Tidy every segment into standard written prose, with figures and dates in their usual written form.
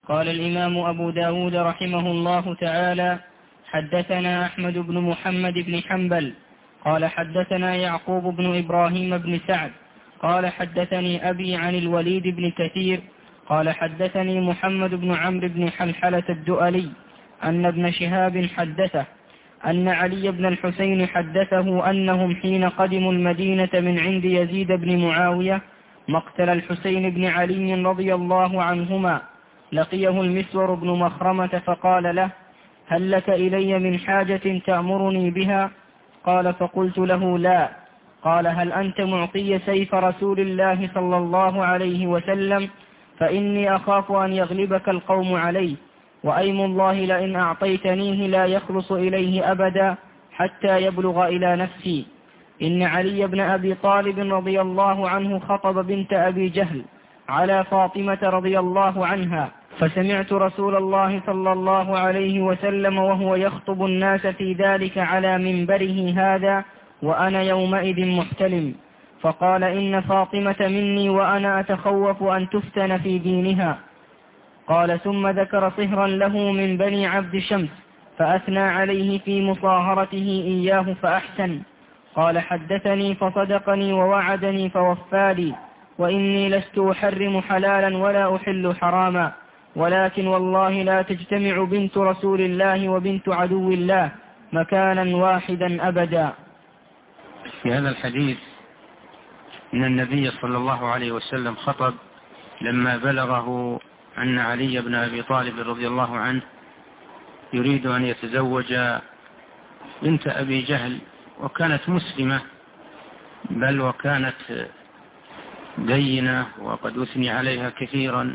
قال الإمام أبو داود رحمه الله تعالى: حدثنا أحمد بن محمد بن حنبل قال حدثنا يعقوب بن إبراهيم بن سعد قال حدثني أبي عن الوليد بن كثير قال حدثني محمد بن عمرو بن حلحلة الدؤلي أن ابن شهاب حدثه أن علي بن الحسين حدثه أنهم حين قدموا المدينة من عند يزيد بن معاوية مقتل الحسين بن علي رضي الله عنهما لقيه المسور بن مخرمة فقال له: هل لك إلي من حاجة تأمرني بها؟ قال: فقلت له: لا. قال: هل أنت معطي سيف رسول الله صلى الله عليه وسلم؟ فإني أخاف أن يغلبك القوم عليه، وأيم الله لئن أعطيتنيه لا يخلص إليه أبدا حتى يبلغ إلى نفسي. إن علي بن أبي طالب رضي الله عنه خطب بنت أبي جهل على فاطمة رضي الله عنها، فسمعت رسول الله صلى الله عليه وسلم وهو يخطب الناس في ذلك على منبره هذا وأنا يومئذ محتلم، فقال: إن فاطمة مني وأنا أتخوف أن تفتن في دينها. قال: ثم ذكر صهرا له من بني عبد شمس فأثنى عليه في مصاهرته إياه فأحسن. قال: حدثني فصدقني ووعدني فوفالي، وإني لست أحرم حلالا ولا أحل حراما، ولكن والله لا تجتمع بنت رسول الله وبنت عدو الله مكانا واحدا أبدا. في هذا الحديث إن النبي صلى الله عليه وسلم خطب لما بلغه أن علي بن أبي طالب رضي الله عنه يريد أن يتزوج بنت أبي جهل، وكانت مسلمة بل وكانت دينة وقد أثني عليها كثيرا،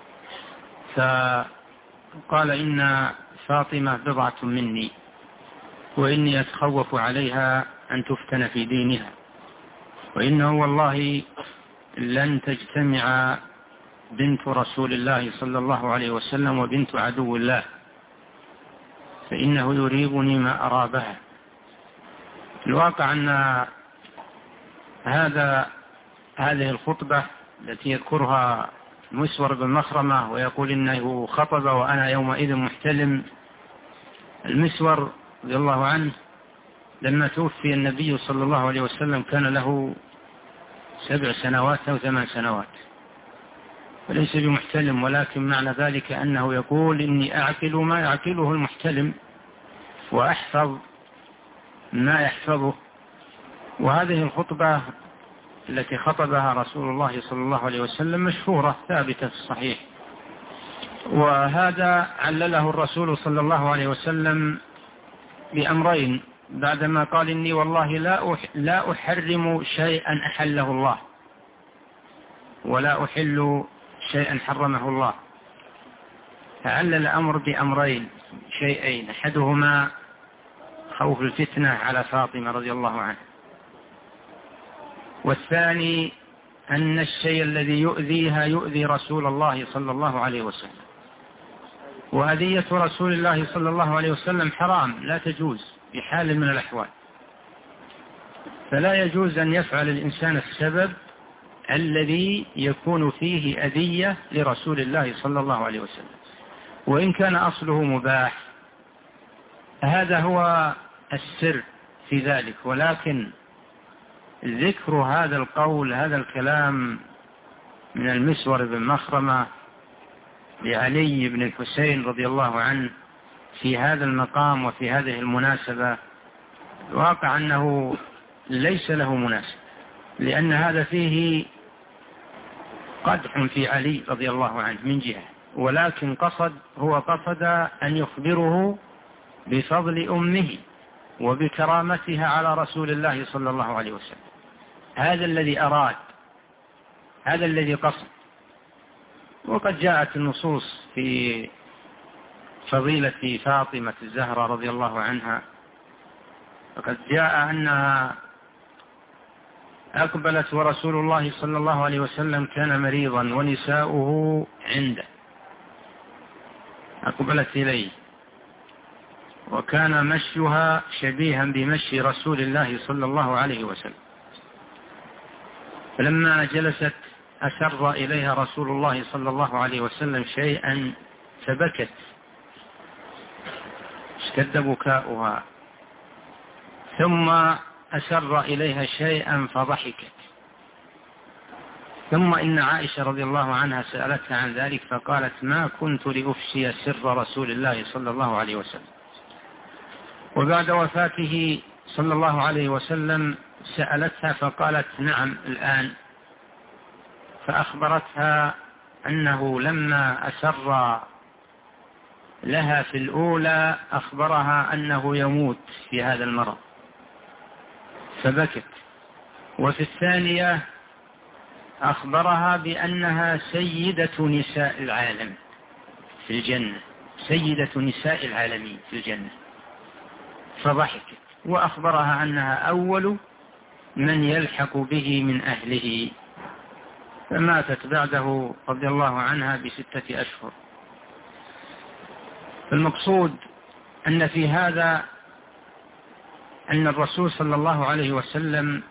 فقال: إن فاطمة بضعة مني وإني أتخوف عليها أن تفتن في دينها، وإنه والله لن تجتمع بنت رسول الله صلى الله عليه وسلم وبنت عدو الله، فإنه يريبني ما أرى بها. الواقع أن هذه الخطبة التي يذكرها مسور بن مخرمة ويقول إنه خطب وأنا يومئذ محتلم، المسور رضي الله عنه لما توفي النبي صلى الله عليه وسلم كان له 7 سنوات أو 8 سنوات، وليس بمحتلم، ولكن معنى ذلك أنه يقول: إني أعقل ما يعقله المحتلم وأحفظ ما يحفظه. وهذه الخطبة التي خطبها رسول الله صلى الله عليه وسلم مشهورة ثابتة في الصحيح، وهذا علله الرسول صلى الله عليه وسلم بأمرين بعدما قال: إني والله لا أحرم شيئا أحله الله ولا أحل شيئا حرمه الله. فعلل الأمر بأمرين شيئين: أحدهما خوف الفتنة على فاطمة رضي الله عنها، والثاني أن الشيء الذي يؤذيها يؤذي رسول الله صلى الله عليه وسلم، وأذية رسول الله صلى الله عليه وسلم حرام لا تجوز بحال من الأحوال، فلا يجوز أن يفعل الإنسان السبب الذي يكون فيه أذية لرسول الله صلى الله عليه وسلم، وإن كان أصله مباح. هذا هو السر في ذلك، ولكن ذكر هذا القول هذا الكلام من المسور بن مخرمة لعلي بن الحسين رضي الله عنه في هذا المقام وفي هذه المناسبة، الواقع أنه ليس له مناسب، لأن هذا فيه قدح في علي رضي الله عنه من جهة، ولكن هو قصد أن يخبره بفضل أمه وبكرامتها على رسول الله صلى الله عليه وسلم. هذا الذي أراد، هذا الذي قصد. وقد جاءت النصوص في فضيلة فاطمة الزهراء رضي الله عنها، وقد جاء أنها أقبلت ورسول الله صلى الله عليه وسلم كان مريضا ونساؤه عنده، أقبلت إليه وكان مشيها شبيها بمشي رسول الله صلى الله عليه وسلم، فلما جلست أسر إليها رسول الله صلى الله عليه وسلم شيئا فبكت، اشتد بكاؤها، ثم أسر إليها شيئا فضحكت. ثم إن عائشة رضي الله عنها سألتها عن ذلك فقالت: ما كنت لأفشي سر رسول الله صلى الله عليه وسلم. وبعد وفاته صلى الله عليه وسلم سألتها فقالت: نعم الآن. فأخبرتها أنه لما أسر لها في الأولى أخبرها أنه يموت في هذا المرض فبكت. وفي الثانية أخبرها بأنها سيدة نساء العالم في الجنة، سيدة نساء العالمين في الجنة، فضحكت. وأخبرها أنها أول من يلحق به من أهله، فماتت بعده رضي الله عنها ب6 أشهر. المقصود أن في هذا أن الرسول صلى الله عليه وسلم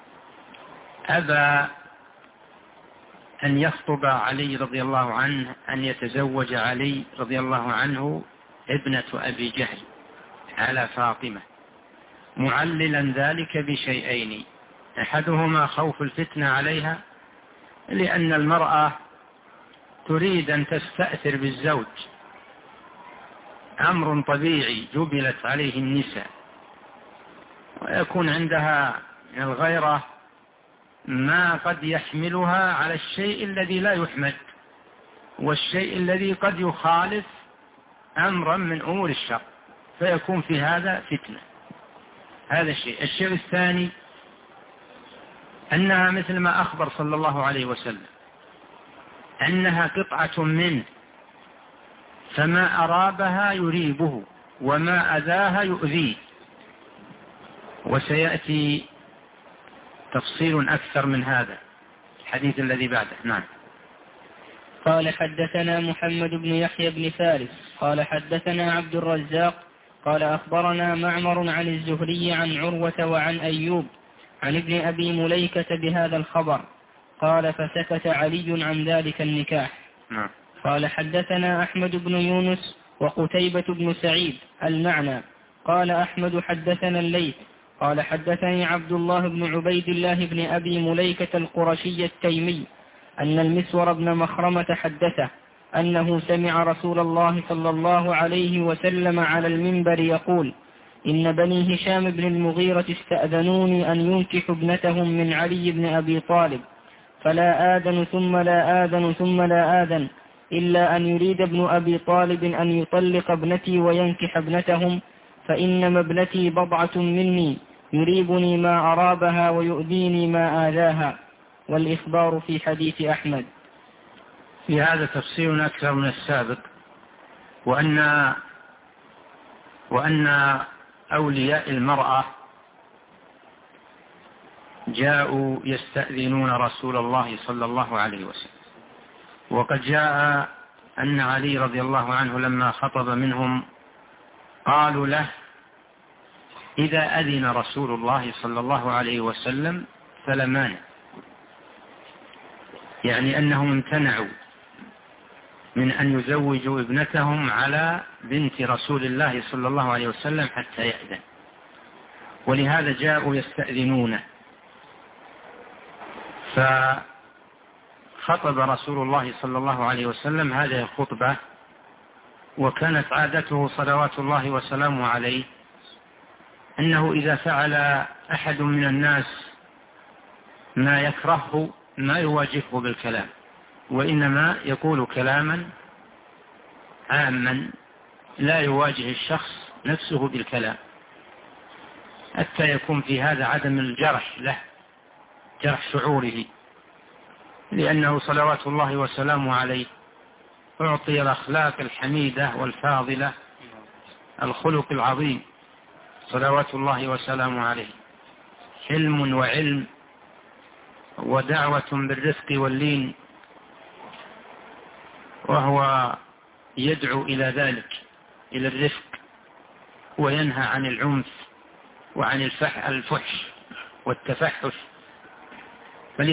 أبى أن يخطب علي رضي الله عنه، أن يتزوج علي رضي الله عنه ابنة أبي جهل على فاطمة، معللا ذلك بشيئين: أحدهما خوف الفتنة عليها، لأن المرأة تريد أن تستأثر بالزوج، أمر طبيعي جبلت عليه النساء، ويكون عندها من الغيرة ما قد يحملها على الشيء الذي لا يحمد، والشيء الذي قد يخالف أمرا من أمور الشر، فيكون في هذا فتنة. هذا الشيء. الشيء الثاني أنها مثل ما أخبر صلى الله عليه وسلم أنها قطعة منه، فما أرابها يريبه وما أذاها يؤذيه. وسيأتي تفصيل أكثر من هذا الحديث الذي بعده. نعم. قال: حدثنا محمد بن يحيى بن فارس قال حدثنا عبد الرزاق قال أخبرنا معمر عن الزهري عن عروة وعن أيوب عن ابن أبي مليكة بهذا الخبر. قال: فسكت علي عن ذلك النكاح. نعم. قال: حدثنا أحمد بن يونس وقتيبة بن سعيد المعنى. قال أحمد: حدثنا الليث قال حدثني عبد الله بن عبيد الله بن أبي مليكة القرشي التيمي أن المسور بن مخرمة حدثه أنه سمع رسول الله صلى الله عليه وسلم على المنبر يقول: إن بني هشام بن المغيرة استأذنوني أن ينكحوا ابنتهم من علي بن أبي طالب، فلا آذن ثم لا آذن ثم لا آذن إلا أن يريد ابن أبي طالب أن يطلق ابنتي وينكح ابنتهم، فإنما ابنتي بضعة مني يريبني ما أرابها ويؤذيني ما آذاها. والإخبار في حديث أحمد. في هذا تفصيل أكثر من السابق، وأن أولياء المرأة جاءوا يستأذنون رسول الله صلى الله عليه وسلم، وقد جاء أن علي رضي الله عنه لما خطب منهم قالوا له: إذا أذن رسول الله صلى الله عليه وسلم فلا مانع، يعني أنهم امتنعوا من أن يزوجوا ابنتهم على بنت رسول الله صلى الله عليه وسلم حتى يأذن، ولهذا جاءوا يستأذنونه. فخطب رسول الله صلى الله عليه وسلم هذه الخطبة، وكانت عادته صلوات الله وسلامه عليه أنه إذا فعل أحد من الناس ما يكرهه ما يواجهه بالكلام، وإنما يقول كلاما عاما لا يواجه الشخص نفسه بالكلام، حتى يكون في هذا عدم الجرح له، جرح شعوره، لأنه صلوات الله وسلامه عليه أعطي الأخلاق الحميدة والفاضلة، الخلق العظيم صلوات الله وسلامه عليه، حلم وعلم ودعوة بالرفق واللين، وهو يدعو إلى ذلك، إلى الرفق، وينهى عن العنف وعن الفحش والتفحش.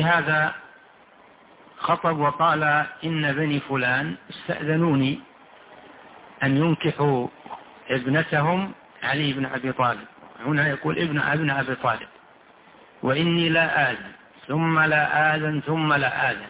فلهذا خطب وقال: إن بني فلان استأذنوني أن ينكحوا ابنتهم علي بن أبي طالب. هنا يقول ابن أبي طالب، وإني لا آذن ثم لا آذن ثم لا آذن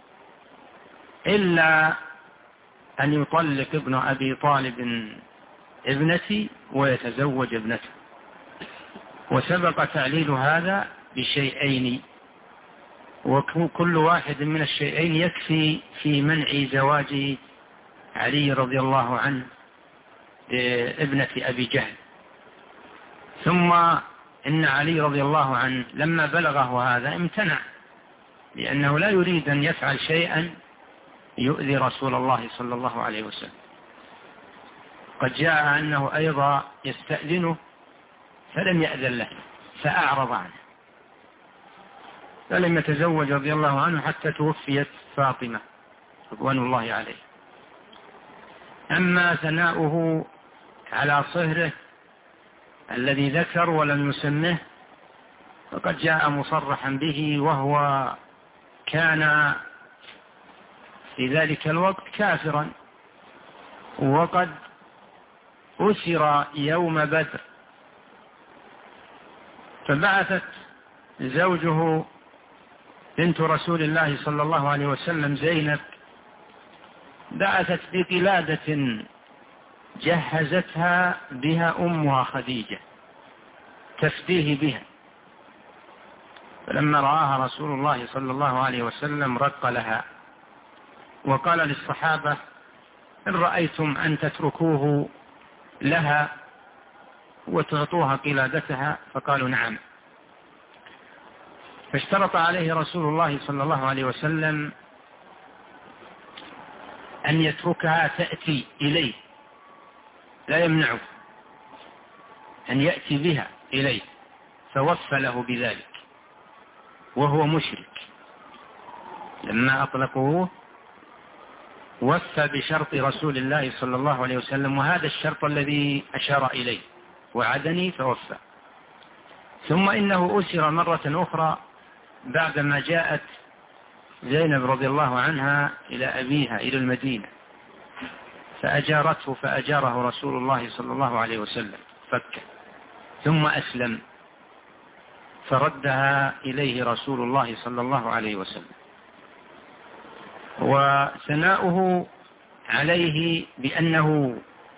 إلا أن يطلق ابن أبي طالب ابنتي ويتزوج ابنته. وسبق تعليل هذا بشيئين، وكل واحد من الشيئين يكفي في منع زواج علي رضي الله عنه ابنة أبي جهل. ثم إن علي رضي الله عنه لما بلغه هذا امتنع، لأنه لا يريد أن يفعل شيئا يؤذي رسول الله صلى الله عليه وسلم. قد جاء أنه أيضا يستأذنه فلم يأذن له فأعرض عنه، فلم يتزوج رضي الله عنه حتى توفيت فاطمة رضوان الله عليه. أما ثناؤه على صهره الذي ذكر ولم يسمه فقد جاء مصرحا به، وهو كان في ذلك الوقت كافرا، وقد أسر يوم بدر، فبعثت زوجه بنت رسول الله صلى الله عليه وسلم زينب، بعثت بقلادة جهزتها بها أمها خديجة تفديه بها، فلما رآها رسول الله صلى الله عليه وسلم رق لها وقال للصحابة: إن رأيتم أن تتركوه لها وتعطوها قلادتها، فقالوا نعم. فاشترط عليه رسول الله صلى الله عليه وسلم أن يتركها تأتي إليه، لا يمنعه أن يأتي بها إليه، فوفى له بذلك وهو مشرك. لما أطلقوه وفى بشرط رسول الله صلى الله عليه وسلم، وهذا الشرط الذي أشار إليه: وعدني فوفى. ثم إنه أسر مرة أخرى بعدما جاءت زينب رضي الله عنها إلى أبيها إلى المدينة، فأجارته فأجاره رسول الله صلى الله عليه وسلم فك، ثم أسلم فردها إليه رسول الله صلى الله عليه وسلم. وثناؤه عليه بأنه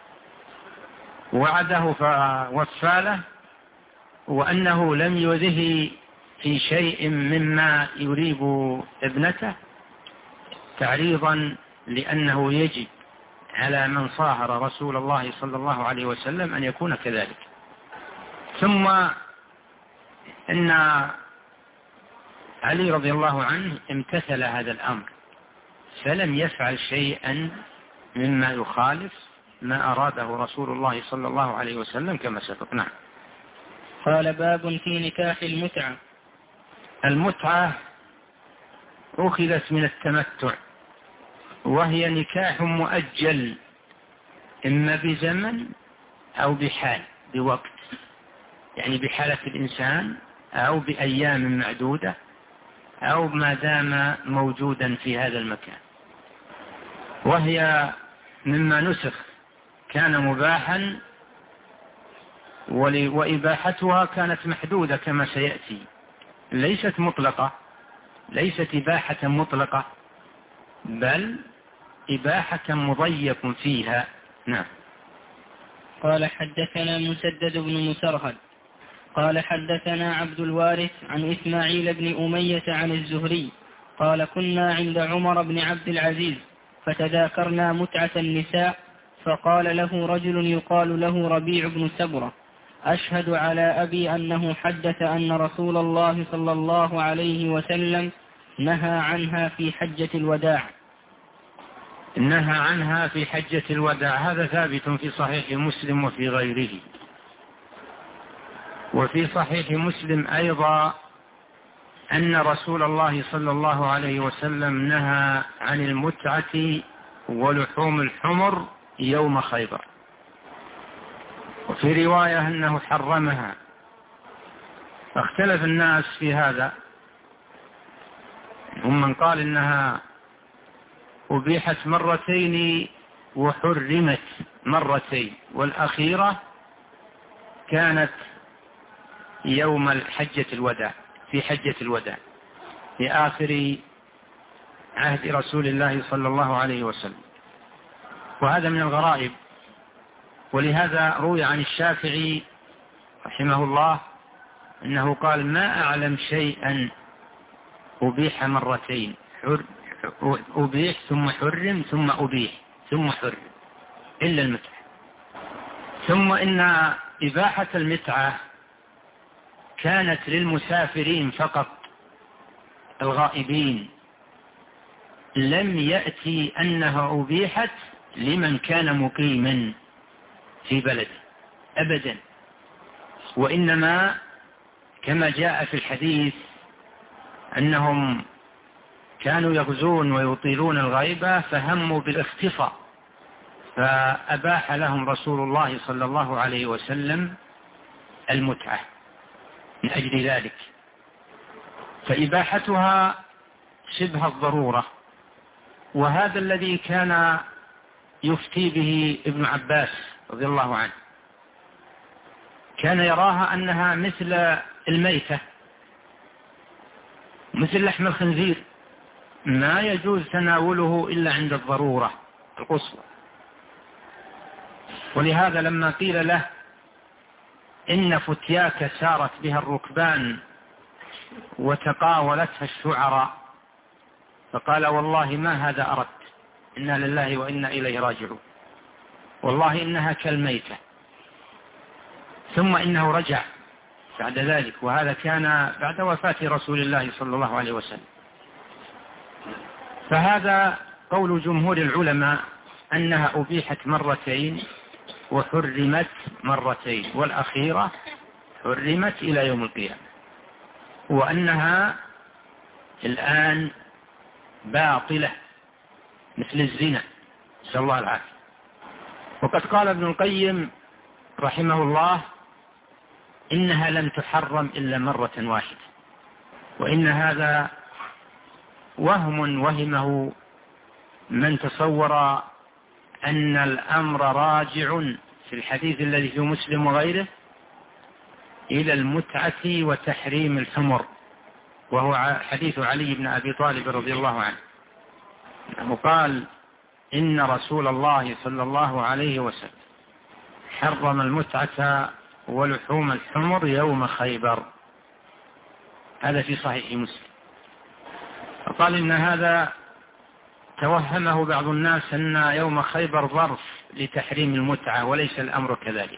وعده فوفى له، وأنه لم يؤذه في شيء مما يريب ابنته، تعريضا لأنه يجب على من صاهر رسول الله صلى الله عليه وسلم أن يكون كذلك. ثم إن علي رضي الله عنه امتثل هذا الأمر، فلم يفعل شيئا مما يخالف ما أراده رسول الله صلى الله عليه وسلم كما سبق. نعم. قال: باب في نكاح المتعة. المتعة أخذت من التمتع، وهي نكاح مؤجل إما بزمن أو بحال بوقت، يعني بحالة الإنسان أو بأيام معدودة أو ما دام موجودا في هذا المكان، وهي مما نسخ كان مباحا، وإباحتها كانت محدودة كما سيأتي، ليست مطلقة، ليست إباحة مطلقة، بل إباحة مضيق فيها. نعم. قال: حدثنا مسدد بن مسرهد قال: حدثنا عبد الوارث عن إسماعيل بن أمية عن الزهري قال: كنا عند عمر بن عبد العزيز فتذاكرنا متعة النساء، فقال له رجل يقال له ربيع بن سبرة: أشهد على أبي أنه حدث أن رسول الله صلى الله عليه وسلم نهى عنها في حجة الوداع. نهى عنها في حجة الوداع، هذا ثابت في صحيح مسلم وفي غيره. وفي صحيح مسلم أيضا أن رسول الله صلى الله عليه وسلم نهى عن المتعة ولحوم الحمر يوم خيبر، وفي رواية أنه حرمها. فاختلف الناس في هذا، هم من قال إنها أبيحت مرتين وحرمت مرتين، والأخيرة كانت يوم حجة الوداع، في حجة الوداع في آخر عهد رسول الله صلى الله عليه وسلم. وهذا من الغرائب، ولهذا روي عن الشافعي رحمه الله أنه قال: ما أعلم شيئا أبيح مرتين، أبيح ثم حرم ثم أبيح ثم حرم إلا المتعة. ثم إن إباحة المتعة كانت للمسافرين فقط الغائبين، لم يأتي أنها أبيحت لمن كان مقيما في بلده أبدا، وإنما كما جاء في الحديث أنهم كانوا يغزون ويطيلون الغيبة فهموا بالاختفاء، فأباح لهم رسول الله صلى الله عليه وسلم المتعة من أجل ذلك. فإباحتها شبه الضرورة، وهذا الذي كان يفتي به ابن عباس رضي الله عنه، كان يراها أنها مثل الميتة، مثل لحم الخنزير، ما يجوز تناوله إلا عند الضرورة القصوى. ولهذا لما قيل له: إن فتياك سارت بها الركبان وتقاولتها الشعراء، فقال: والله ما هذا أردت، إنا لله وإنا إليه راجعون، والله إنها كالميتة. ثم إنه رجع بعد ذلك، وهذا كان بعد وفاة رسول الله صلى الله عليه وسلم. فهذا قول جمهور العلماء أنها أبيحت مرتين وحرمت مرتين، والأخيرة حرمت إلى يوم القيامة، وأنها الآن باطلة مثل الزنا، نسأل الله العافية. وقد قال ابن القيم رحمه الله: إنها لم تحرم إلا مرة واحدة، وإن هذا وهمه من تصور أن الأمر راجع في الحديث الذي في مسلم وغيره إلى المتعة وتحريم الحمر، وهو حديث علي بن أبي طالب رضي الله عنه، أنه قال: إن رسول الله صلى الله عليه وسلم حرم المتعة ولحوم الحمر يوم خيبر. هذا في صحيح مسلم. فقال إن هذا توهمه بعض الناس أن يوم خيبر ظرف لتحريم المتعة، وليس الأمر كذلك.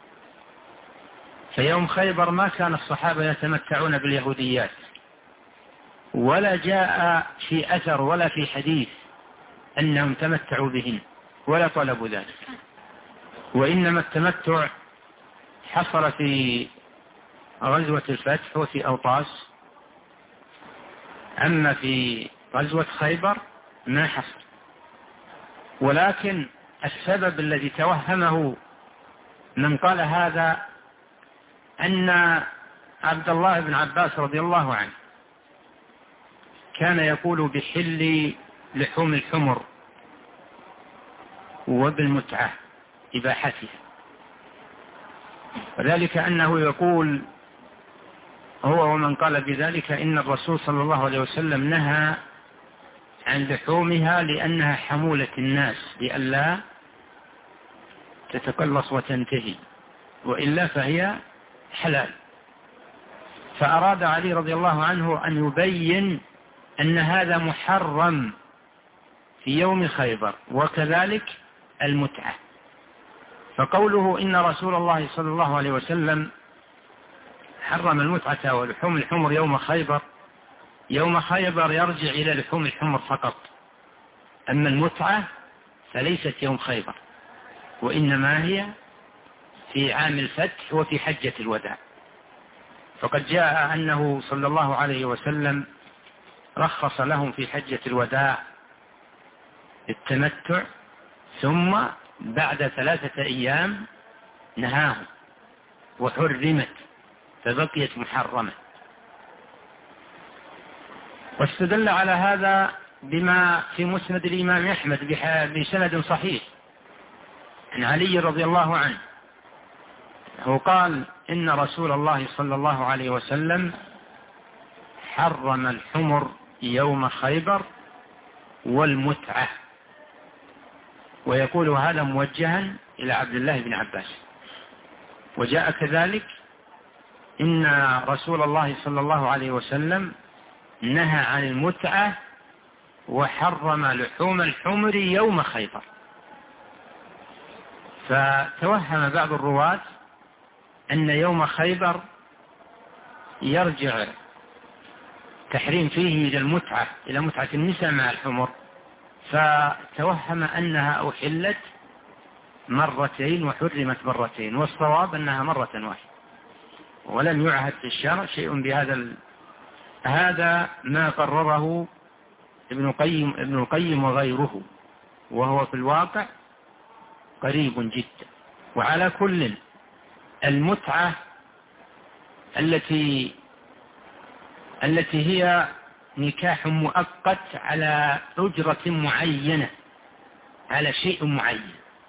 فيوم خيبر ما كان الصحابة يتمتعون باليهوديات، ولا جاء في أثر ولا في حديث أنهم تمتعوا بهن ولا طلبوا ذلك، وإنما التمتع حصل في غزوة الفتح وفي أوطاس، أما في غزوة خيبر ما حصل. ولكن السبب الذي توهمه من قال هذا أن عبد الله بن عباس رضي الله عنه كان يقول بحل لحوم الحمر وبالمتعة إباحتها، وذلك أنه يقول هو ومن قال بذلك إن الرسول صلى الله عليه وسلم نهى عن لحومها لأنها حمولة الناس لئلا تتقلص وتنتهي، وإلا فهي حلال. فأراد علي رضي الله عنه أن يبين أن هذا محرم في يوم خيبر، وكذلك المتعة. فقوله إن رسول الله صلى الله عليه وسلم حرم المتعة ولحوم الحمر يوم خيبر، يوم خيبر يرجع إلى لحوم الحمر فقط، أما المتعة فليست يوم خيبر، وإنما هي في عام الفتح وفي حجة الوداع. فقد جاء أنه صلى الله عليه وسلم رخص لهم في حجة الوداع التمتع، ثم بعد 3 أيام نهاهم وحرمت فبقيت محرمة. واستدل على هذا بما في مسند الإمام أحمد بسند صحيح عن علي رضي الله عنه هو قال إن رسول الله صلى الله عليه وسلم حرم الحمر يوم خيبر والمتعة، ويقول هذا موجها إلى عبد الله بن عباس. وجاء كذلك إن رسول الله صلى الله عليه وسلم نهى عن المتعة وحرم لحوم الحمر يوم خيبر. فتوهم بعض الرواة أن يوم خيبر يرجع تحريم فيه إلى المتعة، إلى متعة النساء مع الحمر، فتوهم أنها أحلت مرتين وحرمت مرتين، والصواب أنها مرة واحدة، ولم يعهد في الشرع شيء بهذا. هذا ما قرره ابن القيم وغيره، وهو في الواقع قريب جدا. وعلى كل المتعة التي هي نكاح مؤقت على أجرة معينة، على شيء معين،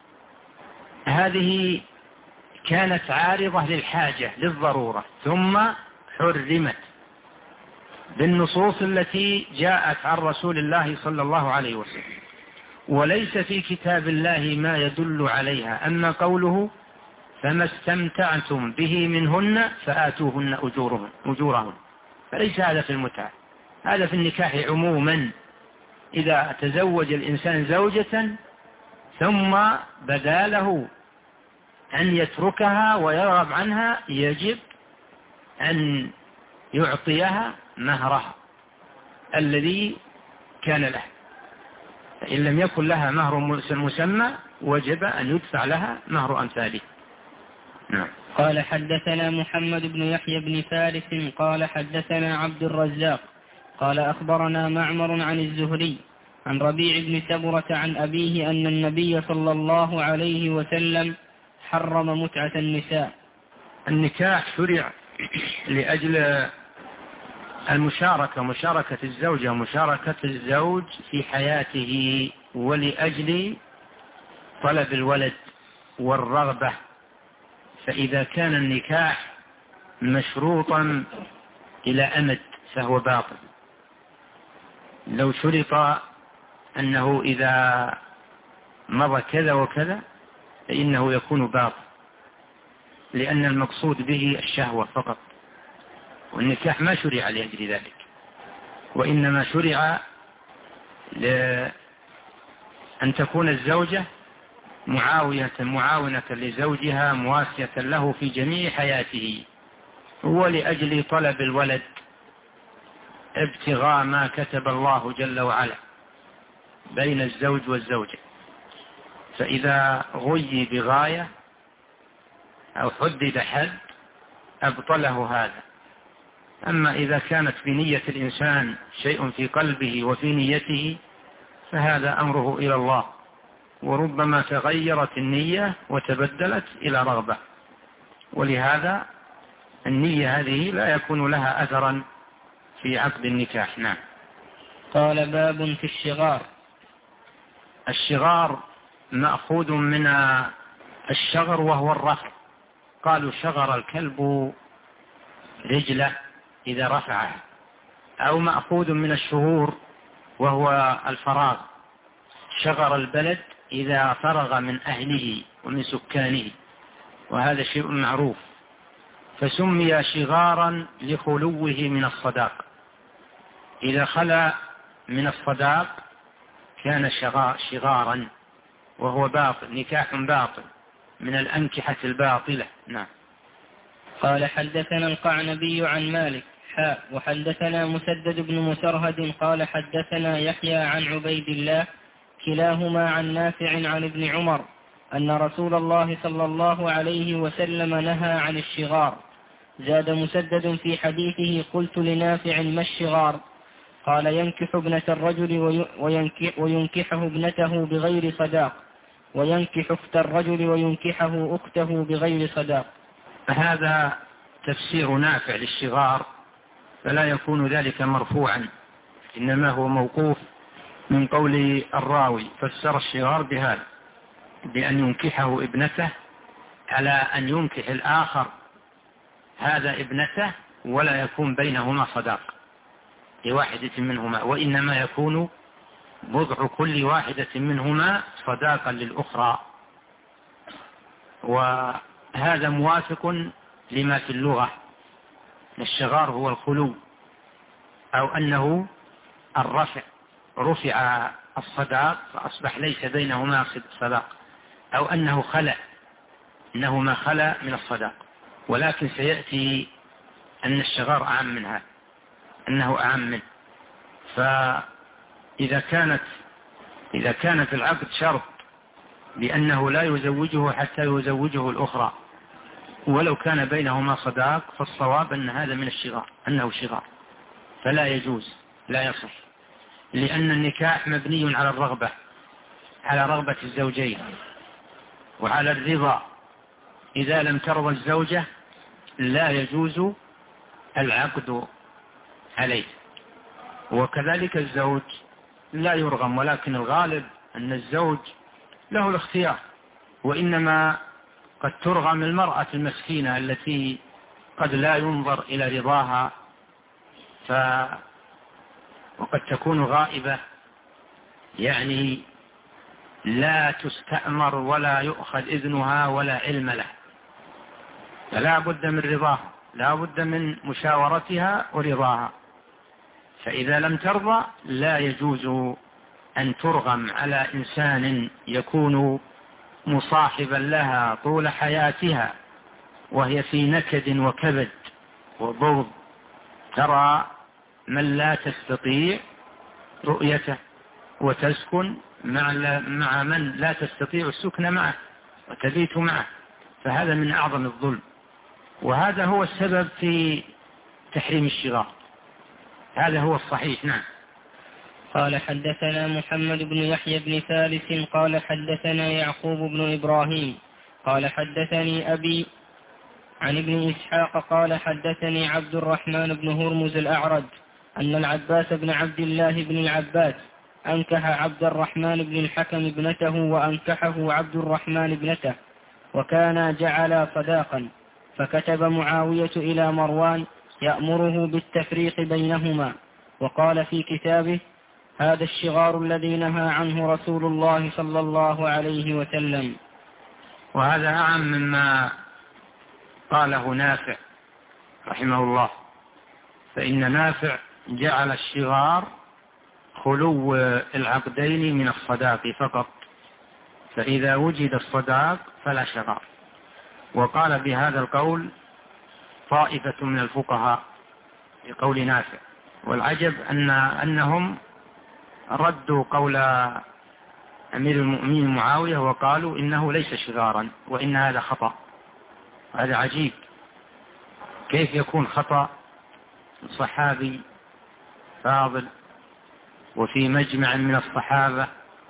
هذه كانت عارضة للحاجة للضرورة ثم حرمت بالنصوص التي جاءت عن رسول الله صلى الله عليه وسلم، وليس في كتاب الله ما يدل عليها. أما قوله فما استمتعتم به منهن فآتوهن أجورهن، فليس هذا في المتعة، هذا في النكاح عموما. إذا تزوج الإنسان زوجة ثم بدا له أن يتركها ويرغب عنها، يجب أن يعطيها مهرها الذي كان له، فإن لم يكن لها مهر مسمى وجب أن يدفع لها مهر أمثاله. نعم. قال حدثنا محمد بن يحيى بن فارس قال حدثنا عبد الرزاق قال أخبرنا معمر عن الزهري عن ربيع بن سبرة عن أبيه أن النبي صلى الله عليه وسلم حرم متعة النساء. النكاح شرع لأجل المشاركة، مشاركة الزوجة، مشاركة الزوج في حياته، ولأجل طلب الولد والرغبة. فإذا كان النكاح مشروطا إلى أمد فهو باطل. لو شرط أنه إذا مضى كذا وكذا فإنه يكون باطل، لأن المقصود به الشهوة فقط، والنكاح ما شرع لأجل ذلك، وإنما شرع لأن تكون الزوجة معاونة لزوجها، مواسية له في جميع حياته، ولأجل طلب الولد ابتغاء ما كتب الله جل وعلا بين الزوج والزوجة. فإذا غي بغاية أو حدد حد أبطله هذا. أما إذا كانت في نية الإنسان شيء في قلبه وفي نيته فهذا أمره إلى الله، وربما تغيرت النية وتبدلت إلى رغبة، ولهذا النية هذه لا يكون لها أثرا في عقد النكاح. نعم. قال باب في الشغار. الشغار مأخوذ من الشغر وهو الرفع، قالوا شغر الكلب رجله إذا رفعها، أو مأخوذ من الشهور وهو الفراغ، شغر البلد إذا فرغ من أهله ومن سكانه، وهذا شيء معروف، فسمي شغارا لخلوه من الصداق. إذا خلا من الصداق كان شغارا، وهو باطل، نكاح باطل من الأنكحة الباطلة. نعم. قال حدثنا القعنبي عن مالك وحدثنا مسدد بن مسرهد قال حدثنا يحيى عن عبيد الله كلاهما عن نافع عن ابن عمر أن رسول الله صلى الله عليه وسلم نهى عن الشغار. زاد مسدد في حديثه قلت لنافع ما الشغار؟ قال ينكح ابنة الرجل وينكحه ابنته بغير صداق، وينكح أخت الرجل وينكحه أخته بغير صداق. هذا تفسير نافع للشغار، فلا يكون ذلك مرفوعا، إنما هو موقوف من قول الراوي، فسر الشغار بهذا. بأن ينكحه ابنته على أن ينكح الآخر هذا ابنته ولا يكون بينهما صداق لواحدة منهما، وإنما يكون بضع كل واحدة منهما صداقا للأخرى. وهذا موافق لما في اللغة، الشغار هو الخلو، أو أنه الرفع، رفع الصداق فأصبح ليس بينهما صداق، أو أنه خلع، إنهما خلع من الصداق. ولكن سيأتي أن الشغار أعم منها، أنه أعم منه. فإذا كانت العقد شرط بأنه لا يزوجه حتى يزوجه الأخرى ولو كان بينهما صداق، فالصواب أن هذا من الشغار، أنه شغار فلا يجوز، لا يصح، لأن النكاح مبني على الرغبة، على رغبة الزوجين وعلى الرضا. إذا لم ترضى الزوجة لا يجوز العقد عليه، وكذلك الزوج لا يرغم، ولكن الغالب أن الزوج له الاختيار، وإنما قد ترغم المرأة المسكينة التي قد لا ينظر إلى رضاها وقد تكون غائبة، يعني لا تستأمر ولا يؤخذ إذنها ولا علم له، فلا بد من رضاها، لا بد من مشاورتها ورضاها. فإذا لم ترضى لا يجوز أن ترغم على إنسان يكون مصاحبا لها طول حياتها وهي في نكد وكبد وبغض، ترى من لا تستطيع رؤيته وتسكن مع من لا تستطيع السكن معه وتبيت معه، فهذا من أعظم الظلم، وهذا هو السبب في تحريم الشغار، هذا هو الصحيح. نعم. قال حدثنا محمد بن يحيى بن ثالث قال حدثنا يعقوب بن إبراهيم قال حدثني أبي عن ابن إسحاق قال حدثني عبد الرحمن بن هرمز الأعرج أن العباس بن عبد الله بن العباس أنكح عبد الرحمن بن الحكم ابنته وأنكحه عبد الرحمن ابنته، وكانا جعلا صداقا، فكتب معاوية إلى مروان يأمره بالتفريق بينهما، وقال في كتابه: هذا الشغار الذي نهى عنه رسول الله صلى الله عليه وسلم. وهذا أعم مما قاله نافع رحمه الله، فإن نافع جعل الشغار خلو العقدين من الصداق فقط، فإذا وجد الصداق فلا شغار. وقال بهذا القول طائفة من الفقهاء بقول نافع، والعجب أنهم ردوا قول أمير المؤمنين معاوية وقالوا إنه ليس شغارا وإن هذا خطأ. هذا عجيب، كيف يكون خطأ صحابي فاضل وفي مجمع من الصحابة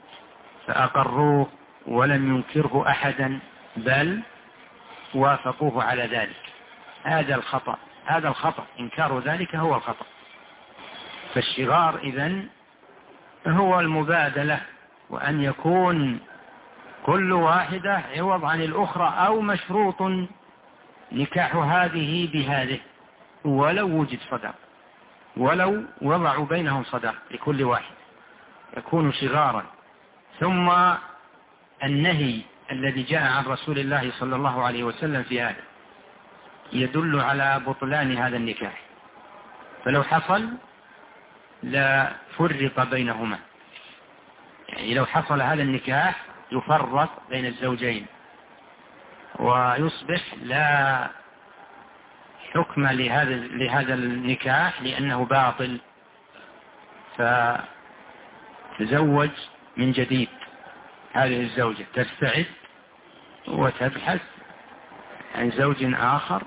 فأقروه ولم ينكره أحدا بل وافقوه على ذلك؟ هذا الخطأ، هذا الخطأ، إنكار ذلك هو الخطأ. فالشغار إذن هو المبادلة، وأن يكون كل واحدة عوض عن الأخرى، أو مشروط نكاح هذه بهذه ولو وجد صداق، ولو وضعوا بينهم صداق لكل واحد يكون شغارا. ثم النهي الذي جاء عن رسول الله صلى الله عليه وسلم في هذا يدل على بطلان هذا النكاح، فلو حصل لا فرق بينهما، يعني لو حصل هذا النكاح يفرق بين الزوجين ويصبح لا حكم لهذا النكاح لأنه باطل، فتزوج من جديد هذه الزوجة، تستعد وتبحث عن زوج آخر،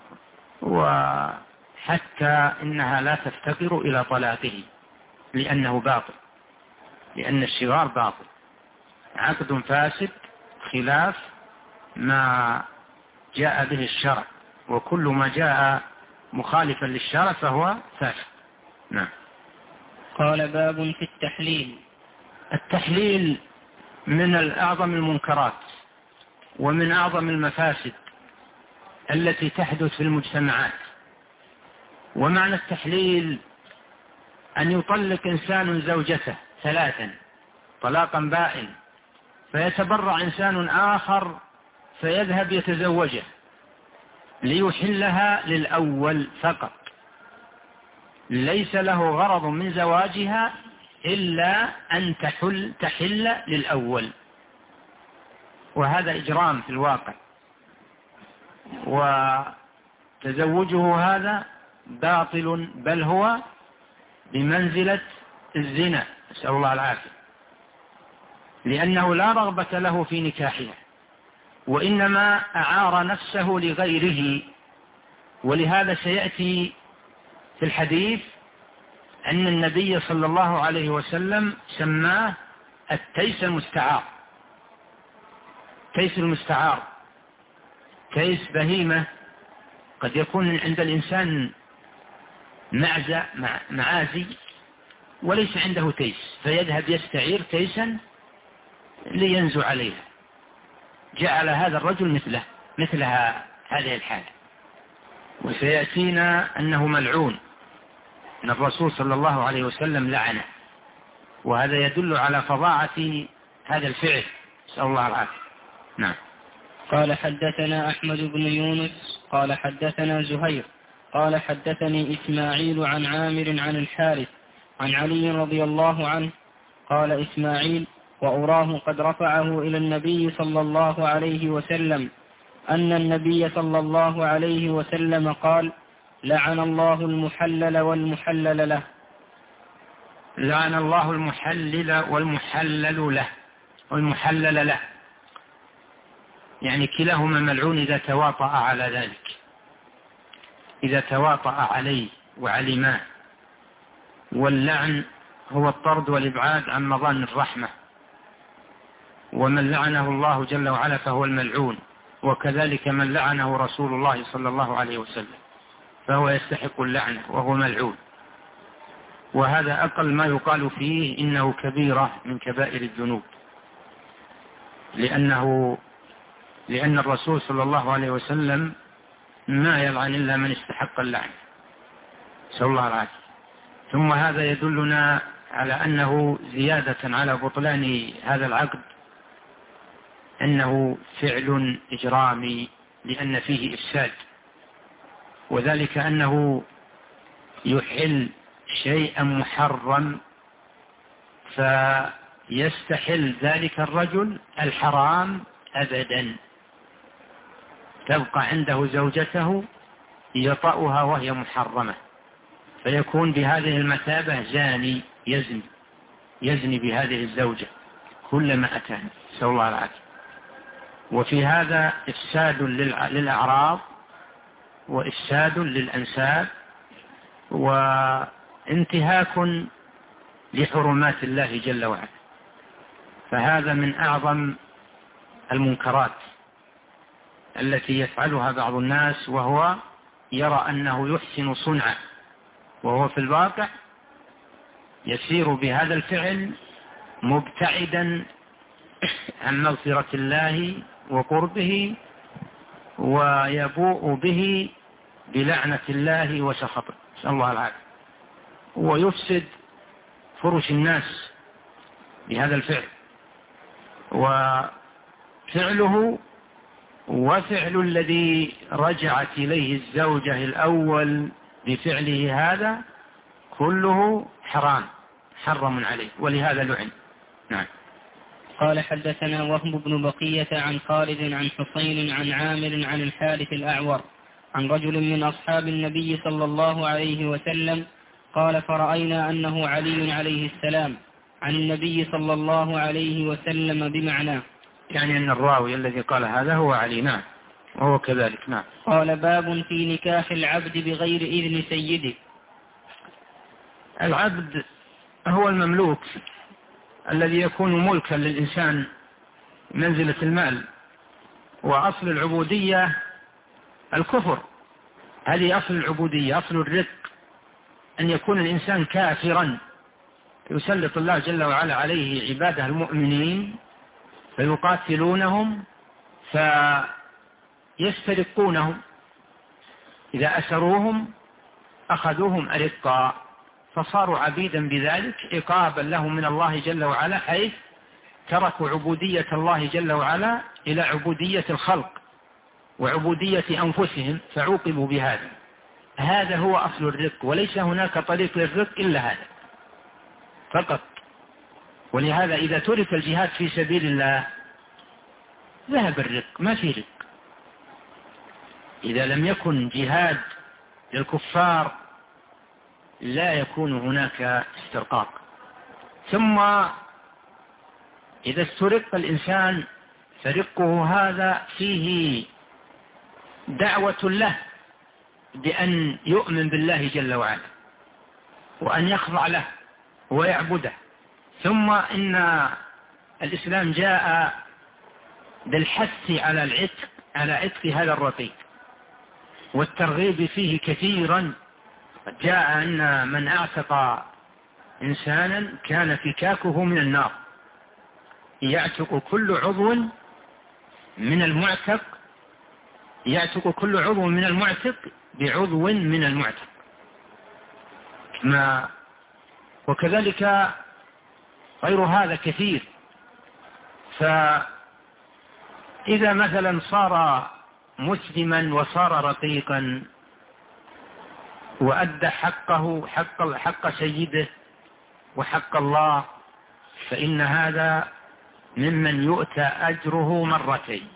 وحتى إنها لا تفتقر إلى طلاقه لأنه باطل، لأن الشغار باطل، عقد فاسد خلاف ما جاء به الشرع، وكل ما جاء مخالفا للشرع فهو فاسد. نعم. قال: باب في التحليل. التحليل من أعظم المنكرات ومن أعظم المفاسد التي تحدث في المجتمعات. ومعنى التحليل أن يطلق إنسان زوجته 3 طلاقا بائن، فيتبرع إنسان آخر فيذهب يتزوجه ليحلها للأول فقط، ليس له غرض من زواجها إلا أن تحل للأول، وهذا إجرام في الواقع. وتزوجه هذا باطل، بل هو بمنزلة الزنا، نسأل الله العافية، لأنه لا رغبة له في نكاحها، وإنما أعار نفسه لغيره. ولهذا سيأتي في الحديث أن النبي صلى الله عليه وسلم سماه التيس المستعار. تيس المستعار تيس بهيمة، قد يكون عند الإنسان معازي وليس عنده تيس، فيذهب يستعير تيسا لينزو عليها. جعل هذا الرجل مثلها هذه الحالة. وسيأتينا أنه ملعون، أن الرسول صلى الله عليه وسلم لعنه، وهذا يدل على فظاعة هذا الفعل، نسأل الله العافية. نعم. قال حدثنا أحمد بن يونس قال حدثنا زهير قال حدثني إسماعيل عن عامر عن الحارث عن علي رضي الله عنه قال إسماعيل: وأراه قد رفعه إلى النبي صلى الله عليه وسلم أن النبي صلى الله عليه وسلم قال: لعن الله المحلل والمحلل له. لعن الله المحلل والمحلل له، يعني كلاهما ملعون إذا تواطأ على ذلك، إذا تواطأ عليه وعلماه. واللعن هو الطرد والإبعاد عن مظان الرحمة، ومن لعنه الله جل وعلا فهو الملعون، وكذلك من لعنه رسول الله صلى الله عليه وسلم فهو يستحق اللعنة وهو ملعون. وهذا أقل ما يقال فيه إنه كبيرة من كبائر الذنوب، لأن الرسول صلى الله عليه وسلم ما يلعن إلا من استحق اللعن، نسأل الله العافية. ثم هذا يدلنا على أنه زيادة على بطلان هذا العقد أنه فعل إجرامي، لأن فيه إفساد، وذلك أنه يحل شيئا محرم فيستحل ذلك الرجل الحرام أبدا، تبقى عنده زوجته يطأها وهي محرمة، فيكون بهذه المثابة زاني يزني بهذه الزوجة كلما أتاه، نسأل الله العافية. وفي هذا إفساد للأعراض وإفساد للأنساب وانتهاك لحرمات الله جل وعلا، فهذا من أعظم المنكرات التي يفعلها بعض الناس، وهو يرى أنه يحسن صنعه، وهو في الواقع يسير بهذا الفعل مبتعدا عن مغفرة الله وقربه، ويبوء به بلعنة الله وسخطه، نسأل الله العافية. ويفسد فرش الناس بهذا الفعل، وفعله وفعل الذي رجعت إليه الزوجة الأول بفعله هذا كله حرم عليه، ولهذا لعن. نعم. قال حدثنا وهب بن بقية عن خالد عن حسين عن عامر عن الحارث الأعور عن رجل من أصحاب النبي صلى الله عليه وسلم قال: فرأينا أنه علي عليه السلام عن النبي صلى الله عليه وسلم بمعناه، يعني أن الراوي الذي قال هذا هو علي. نعم، وهو كذلك. نعم. قال: باب في نكاح العبد بغير إذن سيده. العبد هو المملوك الذي يكون ملكا للإنسان منزلة المال، وأصل العبودية الكفر، هذه أصل العبودية، أصل الرق، أن يكون الإنسان كافرا يسلط الله جل وعلا عليه عباده المؤمنين فيقاتلونهم فيسترقونهم، إذا أسروهم أخذوهم أرقا، فصاروا عبيدا بذلك عقابا لهم من الله جل وعلا، حيث تركوا عبودية الله جل وعلا إلى عبودية الخلق وعبودية أنفسهم، فعوقبوا بهذا. هذا هو أصل الرق، وليس هناك طريق للرق إلا هذا فقط. ولهذا إذا ترك الجهاد في سبيل الله ذهب الرق، ما في رق. إذا لم يكن جهاد للكفار لا يكون هناك استرقاق. ثم إذا استرق الإنسان فرقه هذا فيه دعوة له بأن يؤمن بالله جل وعلا وأن يخضع له ويعبده. ثم إن الإسلام جاء بالحث على عتق هذا الرقيق والترغيب فيه كثيرا. جاء أن من أعتق إنسانا كان فكاكه من النار، يعتق كل عضو من المعتق، يعتق كل عضو من المعتق بعضو من المعتق. وكذلك غير هذا كثير. فإذا مثلا صار مسلما وصار رقيقا وأدى حقه، حق سيده وحق الله، فإن هذا ممن يؤتى أجره مرتين،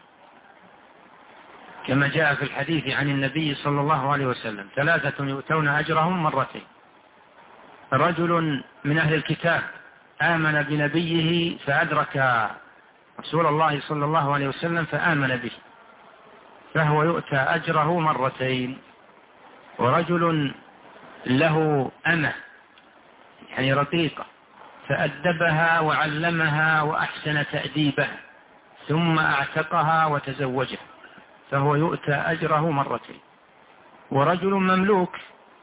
كما جاء في الحديث عن النبي صلى الله عليه وسلم: 3 يؤتون أجرهم مرتين: رجل من أهل الكتاب آمن بنبيه فأدرك رسول الله صلى الله عليه وسلم فآمن به، فهو يؤتى أجره مرتين. ورجل له أمة يعني رقيقة فأدبها وعلمها وأحسن تأديبها ثم أعتقها وتزوجها، فهو يؤتى أجره مرتين. ورجل مملوك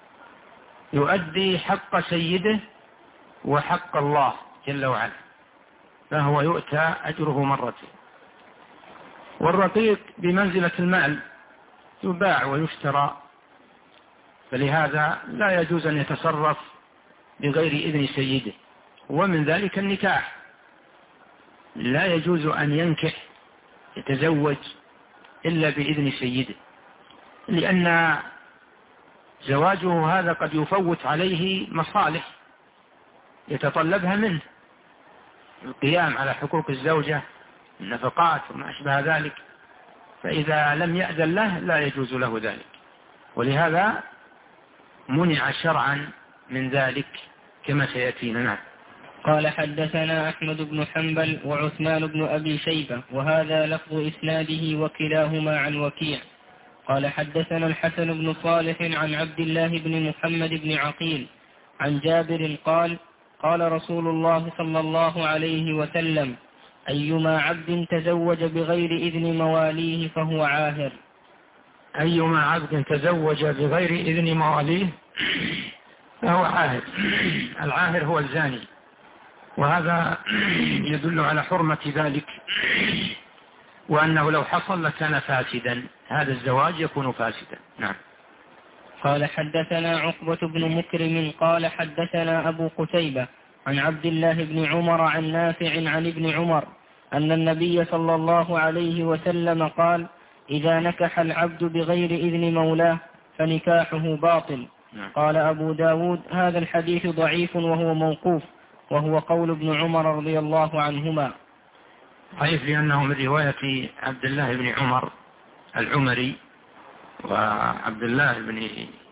يؤدي حق سيده وحق الله جل وعلا، فهو يؤتى أجره مرتين. والرقيق بمنزلة المال يباع ويشترى، فلهذا لا يجوز أن يتصرف بغير إذن سيده. ومن ذلك النكاح، لا يجوز أن ينكح يتزوج إلا بإذن سيده، لأن زواجه هذا قد يفوت عليه مصالح يتطلبها منه، القيام على حقوق الزوجة، النفقات وما أشبه ذلك، فإذا لم يأذن له لا يجوز له ذلك. ولهذا منع شرعا من ذلك كما سيأتينا. نعم. قال: حدثنا أحمد بن حنبل وعثمان بن أبي شيبة، وهذا لفظ إسناده وكلاهما عن وكيع. قال: حدثنا الحسن بن صالح عن عبد الله بن محمد بن عقيل عن جابر قال: قال رسول الله صلى الله عليه وسلم: أيما عبد تزوج بغير إذن مواليه فهو عاهر. أيما عبد تزوج بغير إذن مواليه فهو عاهر. العاهر هو الزاني، وهذا يدل على حرمة ذلك، وأنه لو حصل لكان فاسدا، هذا الزواج يكون فاسدا. نعم. قال: حدثنا عقبة بن مكرم قال: حدثنا أبو قتيبة عن عبد الله بن عمر عن نافع عن ابن عمر أن النبي صلى الله عليه وسلم قال: إذا نكح العبد بغير إذن مولاه فنكاحه باطل. قال أبو داود: هذا الحديث ضعيف وهو موقوف، وهو قول ابن عمر رضي الله عنهما. ضعيف لأنه من رواية عبد الله بن عمر العمري، وعبد الله بن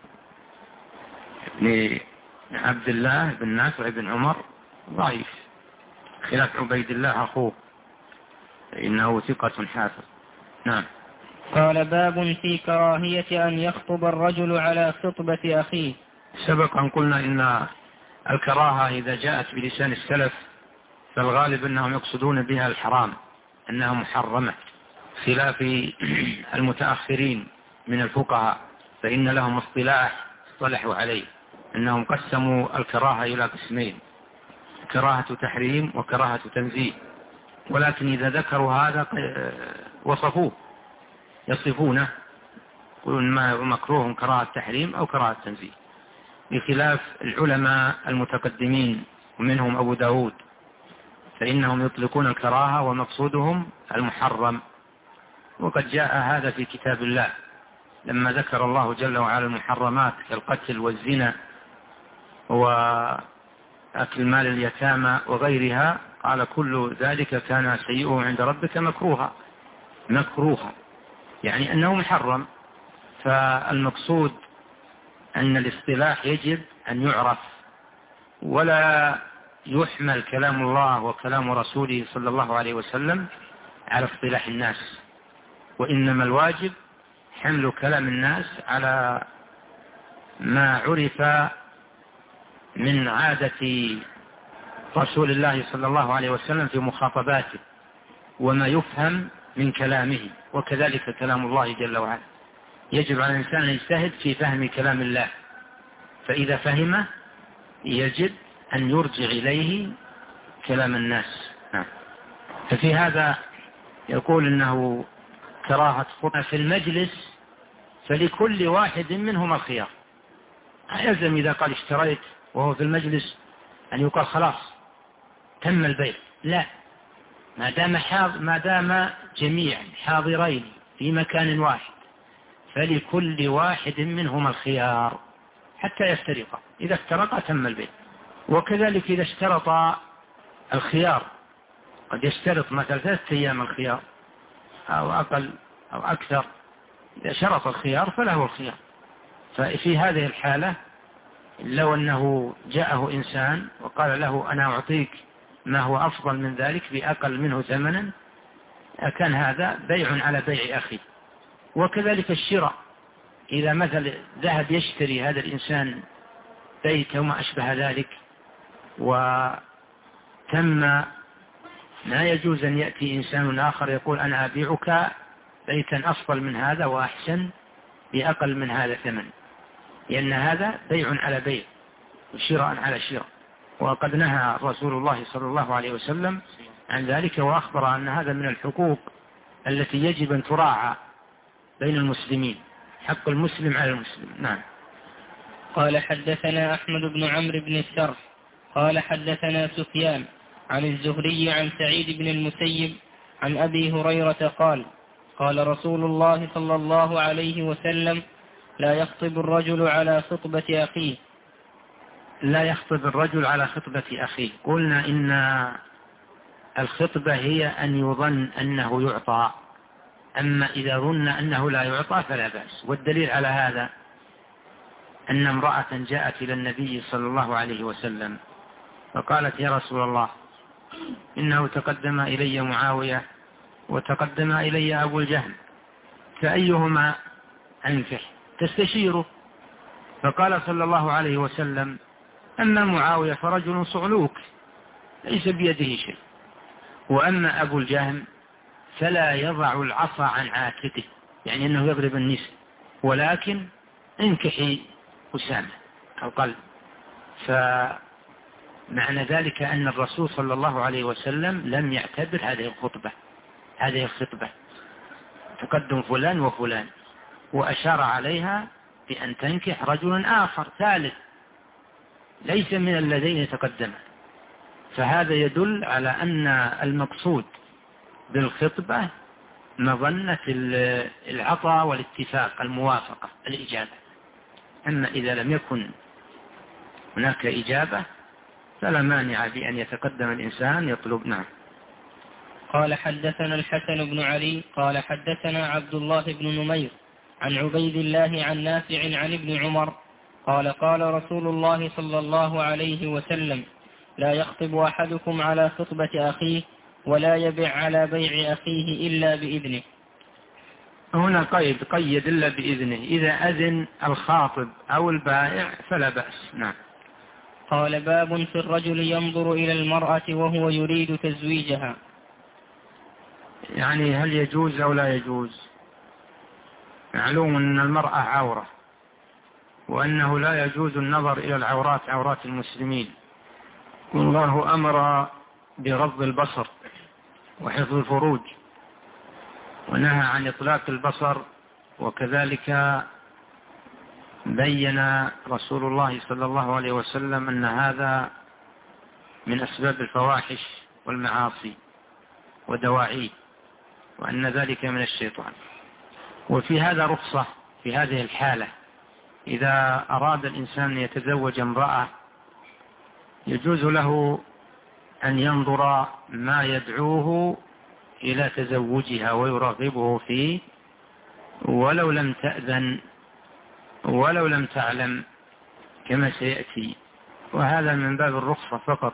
عبد الله بن نافع بن عمر ضعيف، خلاف عبيد الله أخوه إنه ثقة حافظ. نعم. قال: باب في كراهية أن يخطب الرجل على خطبة أخيه. سبق أن قلنا إن الكراهة إذا جاءت بلسان السلف فالغالب أنهم يقصدون بها الحرام، أنها محرمة، خلاف المتأخرين من الفقهاء، فإن لهم اصطلاح اصطلحوا عليه، أنهم قسموا الكراهة إلى قسمين: كراهة تحريم وكراهة تنزيه. ولكن إذا ذكروا هذا وصفوه، يصفونه، يقولون ما مكروه كراهة تحريم أو كراهة تنزيه، بخلاف العلماء المتقدمين ومنهم أبو داود، فإنهم يطلقون الكراهة ومقصودهم المحرم. وقد جاء هذا في كتاب الله لما ذكر الله جل وعلا المحرمات كالقتل والزنا وأكل مال اليتامى وغيرها، قال كل ذلك كان سيئه عند ربك مكروها، يعني أنه محرم. فالمقصود أن الاصطلاح يجب أن يعرف، ولا يحمل كلام الله وكلام رسوله صلى الله عليه وسلم على اصطلاح الناس، وإنما الواجب حمل كلام الناس على ما عرف من عادة رسول الله صلى الله عليه وسلم في مخاطباته وما يفهم من كلامه، وكذلك كلام الله جل وعلا. يجب على الإنسان أن يجتهد في فهم كلام الله، فإذا فهمه يجب أن يرجع إليه كلام الناس. ففي هذا يقول إنه كراهة خطبة في المجلس، فلكل واحد منهم الخيار. يلزم إذا قال اشتريت وهو في المجلس أن يقال خلاص تم البيع، لا، ما دام جميعا حاضرين في مكان واحد فلكل واحد منهم الخيار حتى يفترقا، إذا افترقا تم البيع. وكذلك إذا اشترط الخيار، قد يشترط مثلا 3 أيام الخيار أو أقل أو أكثر، إذا شرط الخيار فله الخيار. ففي هذه الحالة لو أنه جاءه إنسان وقال له أنا أعطيك ما هو أفضل من ذلك بأقل منه ثمنا، كان هذا بيع على بيع أخي. وكذلك الشراء، إذا مثل ذهب يشتري هذا الإنسان بيت وما أشبه ذلك وتم، لا يجوز أن يأتي إنسان آخر يقول أنا أبيعك بيتا أفضل من هذا وأحسن بأقل من هذا ثمن، لأن هذا بيع على بيع وشراء على شراء. وقد نهى رسول الله صلى الله عليه وسلم عن ذلك، وأخبر أن هذا من الحقوق التي يجب أن تراعى بين المسلمين، حق المسلم على المسلم. نعم. قال حدثنا أحمد بن عمرو بن السرح قال حدثنا سفيان عن الزهري عن سعيد بن المسيب عن أبي هريرة قال قال رسول الله صلى الله عليه وسلم لا يخطب الرجل على خطبة أخيه. لا يخطب الرجل على خطبة أخيه، قلنا إن الخطبة هي أن يظن أنه يعطى، أما إذا ظن أنه لا يعطى فلا بأس. والدليل على هذا أن امرأة جاءت إلى النبي صلى الله عليه وسلم فقالت يا رسول الله إنه تقدم إلي معاوية وتقدم إلي أبو الجهل، فأيهما أنكح؟ تستشيره. فقال صلى الله عليه وسلم أما معاوية فرجل صعلوك ليس بيده شيء، وأما أبو الجهل فلا يضع العصا عن عاتقه، يعني أنه يضرب النساء، ولكن انكحي أسامة القلب. فمعنى ذلك أن الرسول صلى الله عليه وسلم لم يعتبر هذه الخطبة تقدم فلان وفلان، وأشار عليها بأن تنكح رجل آخر ثالث ليس من الذين تقدم. فهذا يدل على أن المقصود بالخطبة مظنة العطاء والاتفاق، الموافقة، الإجابة. أما إذا لم يكن هناك إجابة فلا مانع بأن يتقدم الإنسان يطلب. نعم. قال حدثنا الحسن بن علي قال حدثنا عبد الله بن نمير عن عبيد الله عن نافع عن ابن عمر قال قال رسول الله صلى الله عليه وسلم لا يخطب أحدكم على خطبة أخيه ولا يبع على بيع أخيه إلا بإذنه. هنا قيد إلا بإذنه، إذا أذن الخاطب أو البائع فلا بأس. نعم. قال باب في الرجل ينظر إلى المرأة وهو يريد تزويجها، يعني هل يجوز أو لا يجوز؟ معلوم أن المرأة عورة، وأنه لا يجوز النظر إلى العورات، عورات المسلمين، والله أمر بغض البصر وحفظ الفروج، ونهى عن إطلاق البصر. وكذلك بين رسول الله صلى الله عليه وسلم أن هذا من أسباب الفواحش والمعاصي ودواعيه، وأن ذلك من الشيطان. وفي هذا رخصة في هذه الحالة، إذا أراد الإنسان أن يتزوج امرأة يجوز له أن ينظر ما يدعوه إلى تزوجها ويرغبه فيه، ولو لم تأذن ولو لم تعلم كما سيأتي، وهذا من باب الرخصة فقط.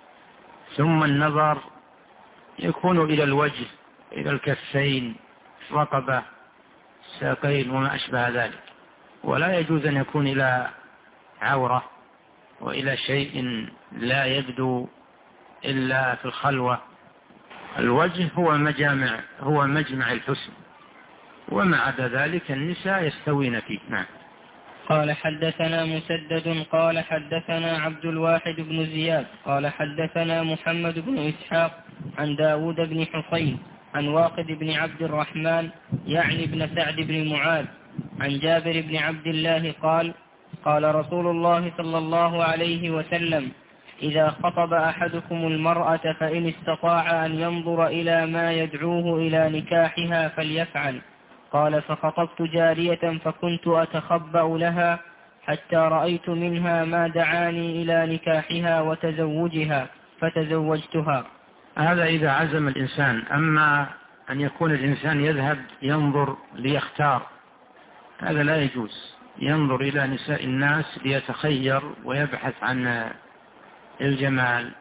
ثم النظر يكون إلى الوجه، إلى الكفين، رقبة، ساقين وما أشبه ذلك، ولا يجوز أن يكون إلى عورة وإلى شيء لا يبدو إلا في الخلوة. الوجه هو مجمع الحسن، وما عدا ذلك النساء يستوين فيه. نعم. قال حدثنا مسدد قال حدثنا عبد الواحد بن زياد قال حدثنا محمد بن إسحاق عن داود بن حصين عن واقد بن عبد الرحمن يعني بن سعد بن معاذ عن جابر بن عبد الله قال قال رسول الله صلى الله عليه وسلم: إذا خطب أحدكم المرأة فإن استطاع أن ينظر إلى ما يدعوه إلى نكاحها فليفعل. قال: فخطبت جارية فكنت أتخبأ لها حتى رأيت منها ما دعاني إلى نكاحها وتزوجها فتزوجتها. هذا إذا عزم الإنسان. أما أن يكون الإنسان يذهب ينظر ليختار، هذا لا يجوز. ينظر إلى نساء الناس ليتخير ويبحث عن الجمال.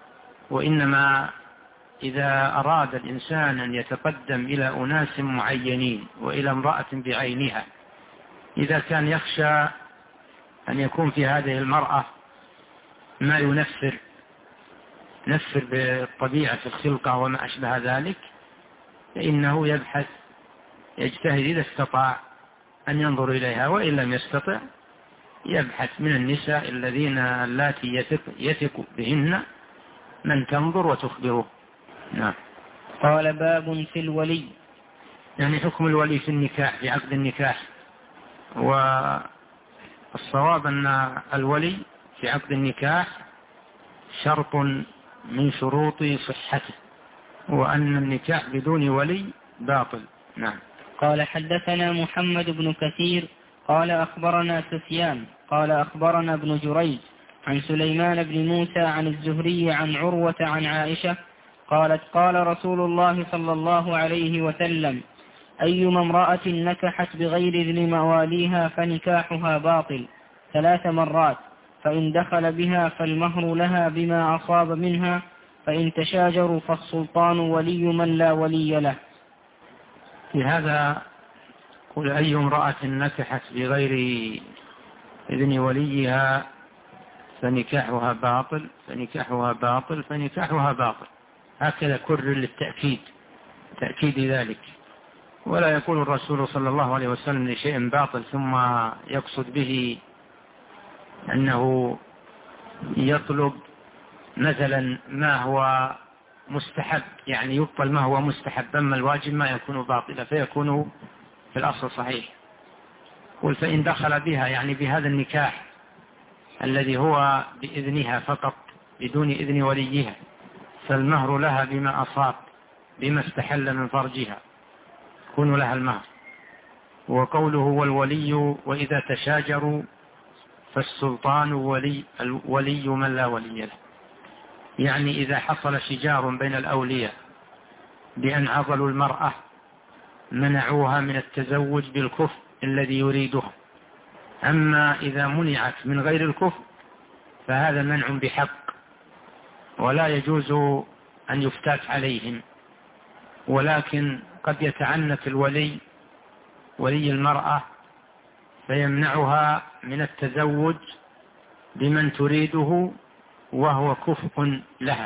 وإنما إذا أراد الإنسان أن يتقدم إلى أناس معينين وإلى امرأة بعينها، إذا كان يخشى أن يكون في هذه المرأة ما ينفر بالطبيعة في الخلقة وما أشبه ذلك، فإنه يجتهد إذا استطاع أن ينظر إليها، وإن لم يستطع يبحث من النساء اللاتي يثق بهن من تنظر وتخبره. نعم. قال: باب في الولي، يعني حكم الولي في النكاح، في عقد النكاح. والصواب أن الولي في عقد النكاح شرط من شروط صحته، وأن النكاح بدون ولي باطل. نعم. قال: حدثنا محمد بن كثير قال أخبرنا سفيان قال أخبرنا ابن جريج عن سليمان بن موسى عن الزهري عن عروة عن عائشة قالت: قال رسول الله صلى الله عليه وسلم: أيما امرأة نكحت بغير إذن مواليها فنكاحها باطل 3 مرات، فإن دخل بها فالمهر لها بما أصاب منها، فإن تشاجروا فالسلطان ولي من لا ولي له. في هذا قل: أي امرأة نكحت بغير إذن وليها فنكاحها باطل فنكاحها باطل فنكاحها باطل. هكذا كرر للتأكيد، تأكيد ذلك. ولا يقول الرسول صلى الله عليه وسلم لشيء باطل ثم يقصد به أنه يطلب مثلا ما هو مستحب، يعني يبطل ما هو مستحب، أما الواجب ما يكون باطلا فيكون في الأصل صحيح. قل: فإن دخل بها، يعني بهذا النكاح الذي هو بإذنها فقط بدون إذن وليها، فالمهر لها بما أصاب، بما استحل من فرجها، يكون لها المهر. وقوله والولي: وإذا تشاجروا فالسلطان ولي من لا ولي له. يعني إذا حصل شجار بين الأولياء بأن عضلوا المرأة منعوها من التزوج بالكفء الذي يريده. أما إذا منعت من غير الكفء فهذا منع بحق، ولا يجوز أن يفتات عليهم. ولكن قد يتعنت الولي، ولي المرأة، فيمنعها من التزوج بمن تريده وهو كفء لها.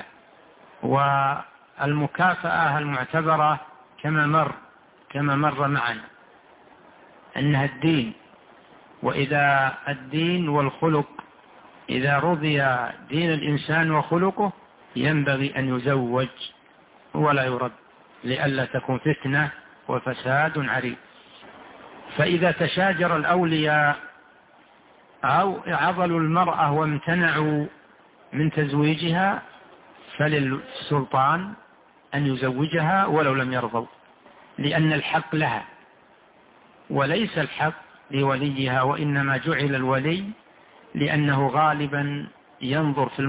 والمكافأة المعتبرة كما مر معنا أنها الدين، وإذا الدين والخلق إذا رضي دين الإنسان وخلقه ينبغي أن يزوج ولا يرد لئلا تكون فتنة وفساد عريض. فإذا تشاجر الأولياء أو عضلوا المرأة وامتنعوا من تزويجها فللسلطان أن يزوجها ولو لم يرضوا، لأن الحق لها وليس الحق لوليها، وإنما جعل الولي لأنه غالبا ينظر في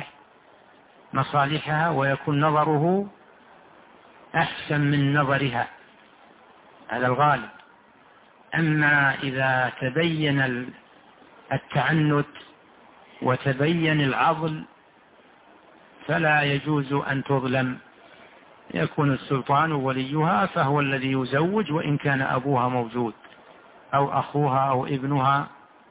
مصالحها ويكون نظره أحسن من نظرها على الغالب. أما إذا تبين التعنت وتبين العضل فلا يجوز أن تظلم، يكون السلطان وليها فهو الذي يزوج وإن كان أبوها موجود أو أخوها أو ابنها،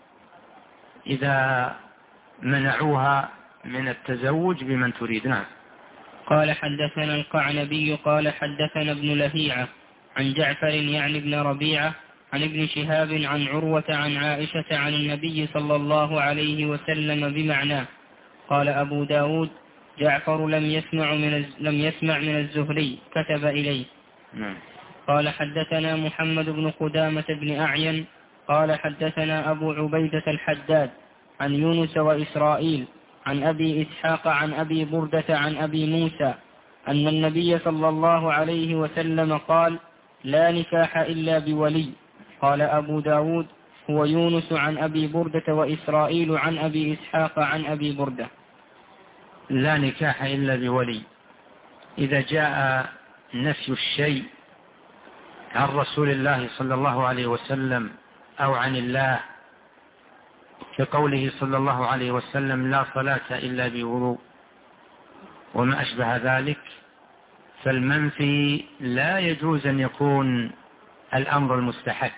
إذا منعوها من التزوج بمن تريد. نعم. قال حدثنا القعنبي قال حدثنا ابن لهيعة عن جعفر يعني ابن ربيعة عن ابن شهاب عن عروة عن عائشة عن النبي صلى الله عليه وسلم بمعناه. قال أبو داود جعفر لم يسمع من الزهري كتب إليه. قال حدثنا محمد بن قدامة بن أعين قال حدثنا أبو عبيدة الحداد عن يونس وإسرائيل عن أبي إسحاق عن أبي بردة عن أبي موسى أن النبي صلى الله عليه وسلم قال لا نكاح إلا بولي. قال أبو داود هو يونس عن أبي بردة وإسرائيل عن أبي إسحاق عن أبي بردة. لا نكاح إلا بولي إذا جاء نفي الشيء عن رسول الله صلى الله عليه وسلم أو عن الله، كقوله صلى الله عليه وسلم لا صلاة إلا بوضوء وما أشبه ذلك، فالمنفي لا يجوز أن يكون الأمر المستحب،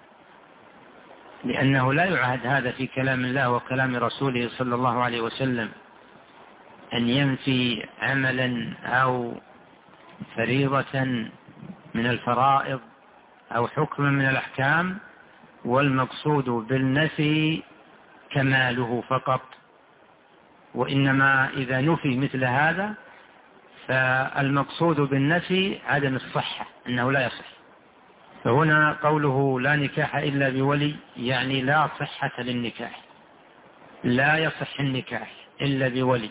لأنه لا يعهد هذا في كلام الله وكلام رسوله صلى الله عليه وسلم، أن ينفي عملا أو فريضة من الفرائض أو حكما من الأحكام والمقصود بالنفي كماله فقط. وإنما إذا نفي مثل هذا فالمقصود بالنفي عدم الصحة، أنه لا يصح. فهنا قوله لا نكاح إلا بولي يعني لا صحة للنكاح، لا يصح النكاح إلا بولي.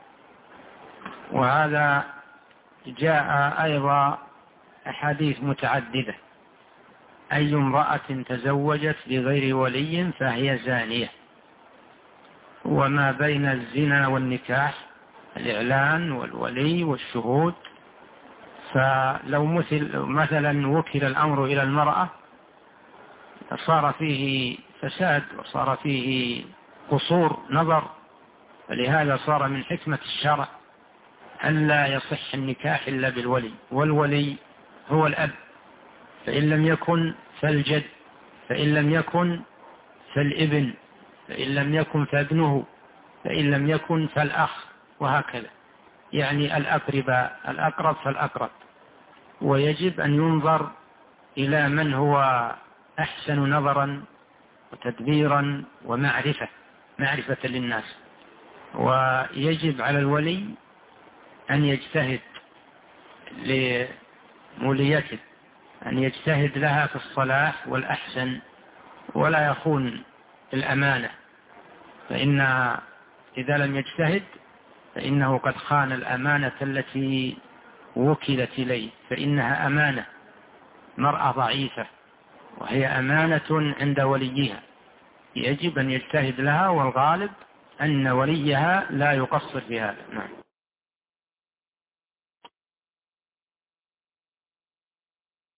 وهذا جاء أيضا أحاديث متعددة: أي امرأة تزوجت بغير ولي فهي زانية. وما بين الزنا والنكاح الإعلان والولي والشهود. فلو مثلا وكل الأمر إلى المرأة صار فيه فساد وصار فيه قصور نظر، فلهذا صار من حكمة الشرع ألا يصح النكاح إلا بالولي، والولي هو الأب، فإن لم يكن فالجد، فإن لم يكن فالابن، فإن لم يكن فابنه، فإن لم يكن فالأخ، وهكذا، يعني الأقرب فالأقرب. ويجب أن ينظر إلى من هو أحسن نظرا وتدبيرا معرفة للناس. ويجب على الولي أن يجتهد لموليته، أن يجتهد لها في الصلاح والأحسن ولا يخون الأمانة، فإن إذا لم يجتهد فإنه قد خان الأمانة التي وكلت إليه، فإنها أمانة، مرأة ضعيفة وهي أمانة عند وليها، يجب أن يجتهد لها، والغالب أن وليها لا يقصر في هذا. نعم.